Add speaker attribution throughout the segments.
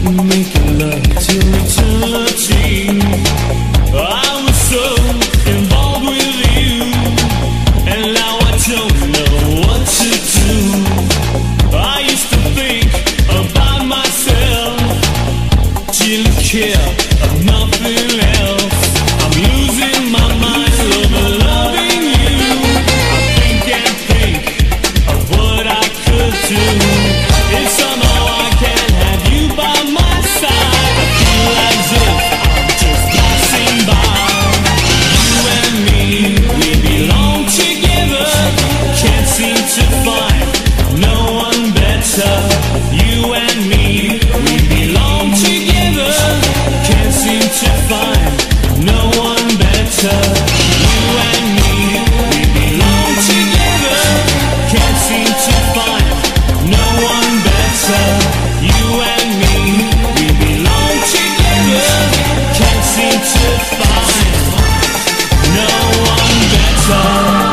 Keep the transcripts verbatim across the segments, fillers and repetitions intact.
Speaker 1: making love till eternity. I was so involved with you, and now I don't know what to do. I used to think about myself, didn't care of nothing else. I'm losing my mind over loving you. I think and think of what I could do. If somehow I can't have you by my side, I feel as if I'm just passing by. You and me, we belong together. Can't seem to find no one better. You and me, we belong together. Can't seem to find no one better. You and me, we belong together. Can't seem to find no one better. You and me, we belong together. Can't seem to find no one better.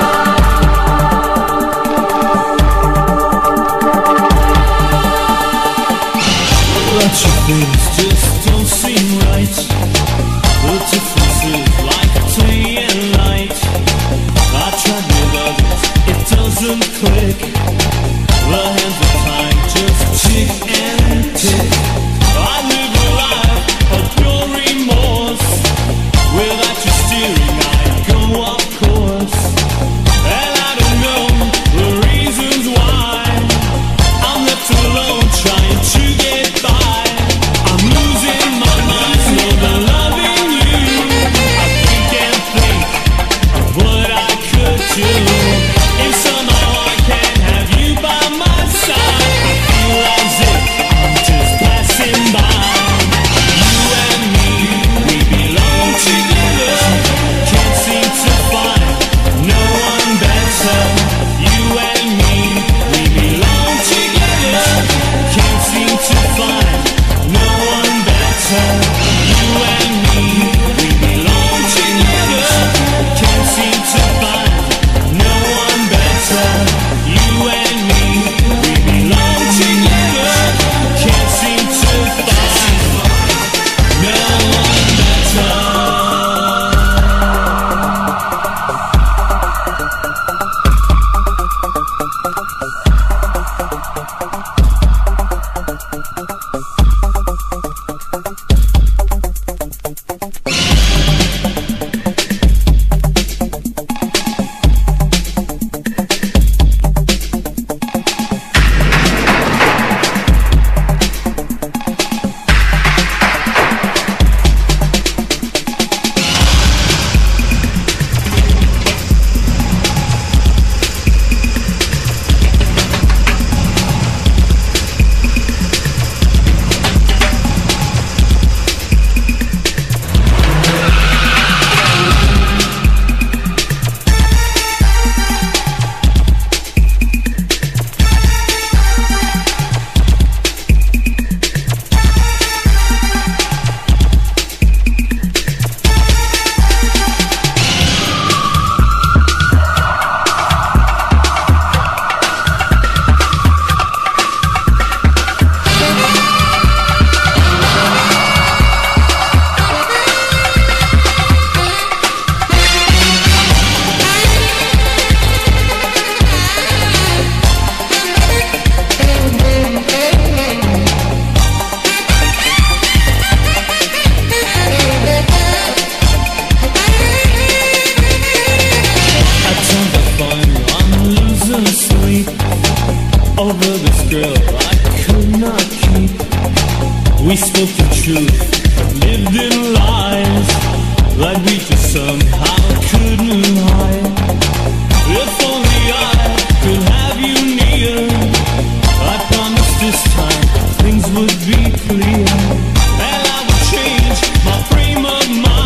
Speaker 1: But your things just don't seem right. The difference is like day and night. I tried with others, it doesn't click. The hands of time just tick and tick. I live a life of pure remorse. Without you steering, I go off course. And I don't know the reasons why I'm left alone trying to get by. I'm losing my mind over loving you. I think and think of what I could do. If somehow I can't have you by my side, I feel as if I'm just passing by. You and me, we belong together. Can't seem to find no one better. You and me, we belong together. Can't seem to find no one better. You and me, we belong together. Can't seem to find no one better. You and me, we belong together. Can't seem to find no one better. Over this girl I could not keep. We spoke the truth, lived in lies, like we just somehow couldn't hide. If only I could have you near, I promised this time things would be clear, and I would change my frame of mind.